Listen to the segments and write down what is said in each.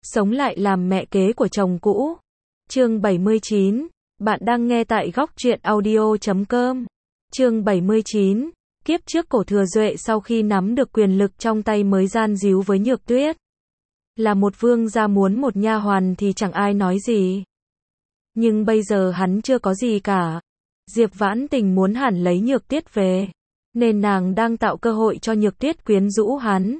sống lại làm mẹ kế của chồng cũ. Chương 79, bạn đang nghe tại góc truyện audio.com. Chương 79, kiếp trước Cổ Thừa Duệ sau khi nắm được quyền lực trong tay mới gian díu với Nhược Tuyết. Là một vương gia muốn một nha hoàn thì chẳng ai nói gì. Nhưng bây giờ hắn chưa có gì cả. Diệp Vãn Tình muốn hẳn lấy Nhược Tuyết về, nên nàng đang tạo cơ hội cho Nhược Tuyết quyến rũ hắn.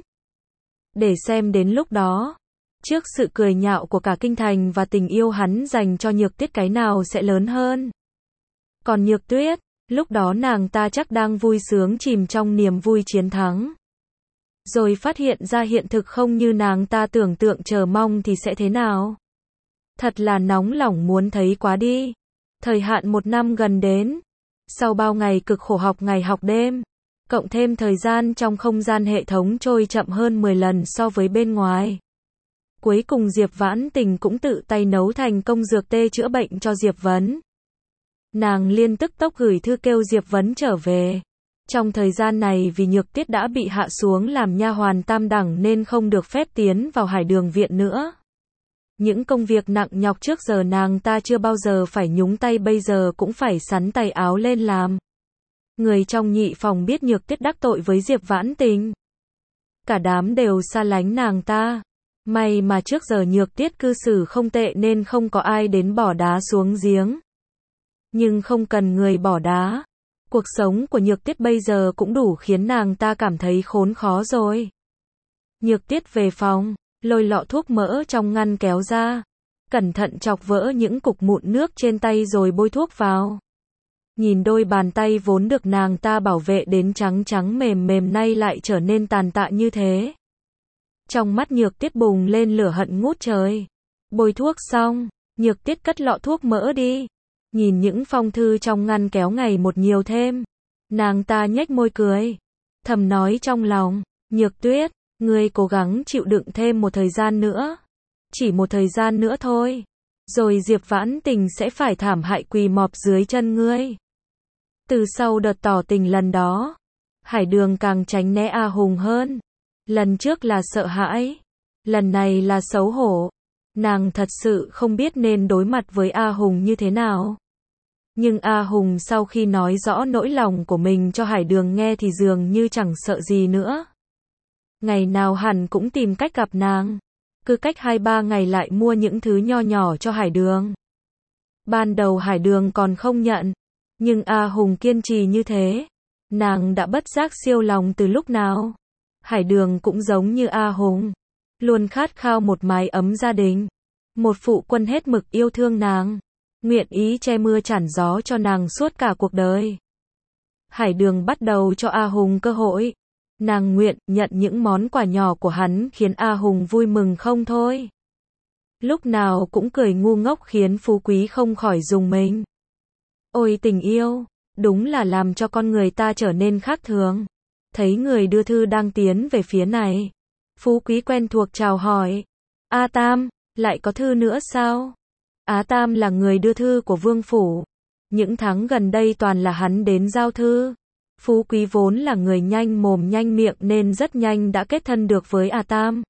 Để xem đến lúc đó, trước sự cười nhạo của cả kinh thành và tình yêu hắn dành cho Nhược Tuyết cái nào sẽ lớn hơn. Còn Nhược Tuyết, lúc đó nàng ta chắc đang vui sướng chìm trong niềm vui chiến thắng. Rồi phát hiện ra hiện thực không như nàng ta tưởng tượng chờ mong thì sẽ thế nào. Thật là nóng lòng muốn thấy quá đi. Thời hạn 1 năm gần đến. Sau bao ngày cực khổ học ngày học đêm, cộng thêm thời gian trong không gian hệ thống trôi chậm hơn 10 lần so với bên ngoài. Cuối cùng Diệp Vãn Tình cũng tự tay nấu thành công dược tê chữa bệnh cho Diệp Vấn. Nàng liên tức tốc gửi thư kêu Diệp Vấn trở về. Trong thời gian này vì Nhược Tuyết đã bị hạ xuống làm nha hoàn tam đẳng nên không được phép tiến vào Hải Đường viện nữa. Những công việc nặng nhọc trước giờ nàng ta chưa bao giờ phải nhúng tay bây giờ cũng phải xắn tay áo lên làm. Người trong nhị phòng biết Nhược Tuyết đắc tội với Diệp Vãn Tình. Cả đám đều xa lánh nàng ta. May mà trước giờ Nhược Tuyết cư xử không tệ nên không có ai đến bỏ đá xuống giếng. Nhưng không cần người bỏ đá. Cuộc sống của Nhược Tuyết bây giờ cũng đủ khiến nàng ta cảm thấy khốn khó rồi. Nhược Tuyết về phòng, lôi lọ thuốc mỡ trong ngăn kéo ra. Cẩn thận chọc vỡ những cục mụn nước trên tay rồi bôi thuốc vào. Nhìn đôi bàn tay vốn được nàng ta bảo vệ đến trắng trắng mềm mềm nay lại trở nên tàn tạ như thế. Trong mắt Nhược Tuyết bùng lên lửa hận ngút trời. Bôi thuốc xong, Nhược Tuyết cất lọ thuốc mỡ đi. Nhìn những phong thư trong ngăn kéo ngày một nhiều thêm. Nàng ta nhếch môi cười. Thầm nói trong lòng, Nhược Tuyết, ngươi cố gắng chịu đựng thêm một thời gian nữa. Chỉ một thời gian nữa thôi. Rồi Diệp Vãn Tình sẽ phải thảm hại quỳ mọp dưới chân ngươi. Từ sau đợt tỏ tình lần đó, Hải Đường càng tránh né A Hùng hơn. Lần trước là sợ hãi, lần này là xấu hổ. Nàng thật sự không biết nên đối mặt với A Hùng như thế nào. Nhưng A Hùng sau khi nói rõ nỗi lòng của mình cho Hải Đường nghe thì dường như chẳng sợ gì nữa. Ngày nào hẳn cũng tìm cách gặp nàng. Cứ cách 2-3 ngày lại mua những thứ nho nhỏ cho Hải Đường. Ban đầu Hải Đường còn không nhận. Nhưng A Hùng kiên trì như thế. Nàng đã bất giác siêu lòng từ lúc nào. Hải Đường cũng giống như A Hùng. Luôn khát khao một mái ấm gia đình. Một phụ quân hết mực yêu thương nàng. Nguyện ý che mưa chắn gió cho nàng suốt cả cuộc đời. Hải Đường bắt đầu cho A Hùng cơ hội. Nàng nguyện nhận những món quà nhỏ của hắn khiến A Hùng vui mừng không thôi. Lúc nào cũng cười ngu ngốc khiến Phú Quý không khỏi rùng mình. Ôi tình yêu, đúng là làm cho con người ta trở nên khác thường. Thấy người đưa thư đang tiến về phía này. Phú Quý quen thuộc chào hỏi. A Tam, lại có thư nữa sao? Á Tam là người đưa thư của Vương Phủ. Những tháng gần đây toàn là hắn đến giao thư. Phú Quý vốn là người nhanh mồm nhanh miệng nên rất nhanh đã kết thân được với A Tam.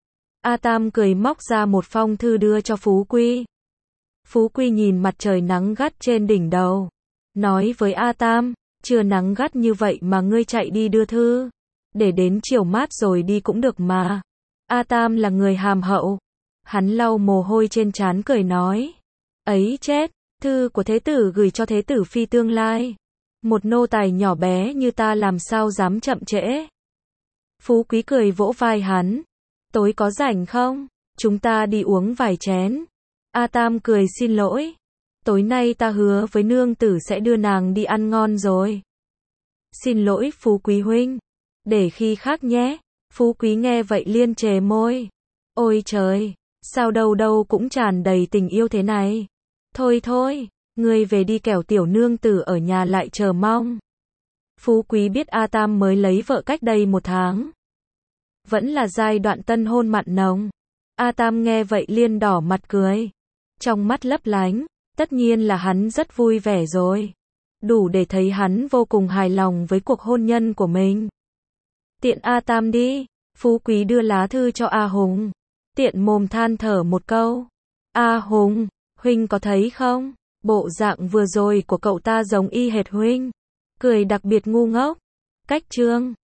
A Tam cười móc ra một phong thư đưa cho Phú Quý. Phú Quý nhìn mặt trời nắng gắt trên đỉnh đầu. Nói với A Tam, chưa nắng gắt như vậy mà ngươi chạy đi đưa thư. Để đến chiều mát rồi đi cũng được mà. A Tam là người hàm hậu. Hắn lau mồ hôi trên trán cười nói. Ấy chết, thư của thế tử gửi cho thế tử phi tương lai. Một nô tài nhỏ bé như ta làm sao dám chậm trễ. Phú Quý cười vỗ vai hắn. Tối có rảnh không? Chúng ta đi uống vài chén. A Tam cười xin lỗi. Tối nay ta hứa với nương tử sẽ đưa nàng đi ăn ngon rồi. Xin lỗi Phú Quý huynh. Để khi khác nhé. Phú Quý nghe vậy liên trề môi. Ôi trời, sao đâu đâu cũng tràn đầy tình yêu thế này. Thôi thôi, ngươi về đi kẻo tiểu nương tử ở nhà lại chờ mong. Phú Quý biết A Tam mới lấy vợ cách đây 1 tháng. Vẫn là giai đoạn tân hôn mặn nồng. A Tam nghe vậy liên đỏ mặt cười. Trong mắt lấp lánh, tất nhiên là hắn rất vui vẻ rồi. Đủ để thấy hắn vô cùng hài lòng với cuộc hôn nhân của mình. Tiện A Tam đi, Phú Quý đưa lá thư cho A Hùng. tiện mồm than thở một câu. A Hùng, huynh có thấy không? Bộ dạng vừa rồi của cậu ta giống y hệt huynh. Cười đặc biệt ngu ngốc. Cách chương